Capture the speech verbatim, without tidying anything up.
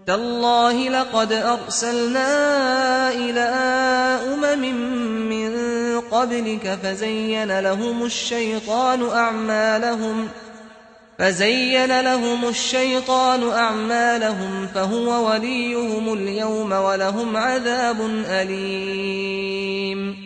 تالله لقد أرسلنا إلى أمم من قبلك فزين لهم الشيطان أعمالهم فزين لهم الشيطان أعمالهم فهو وليهم اليوم ولهم عذاب أليم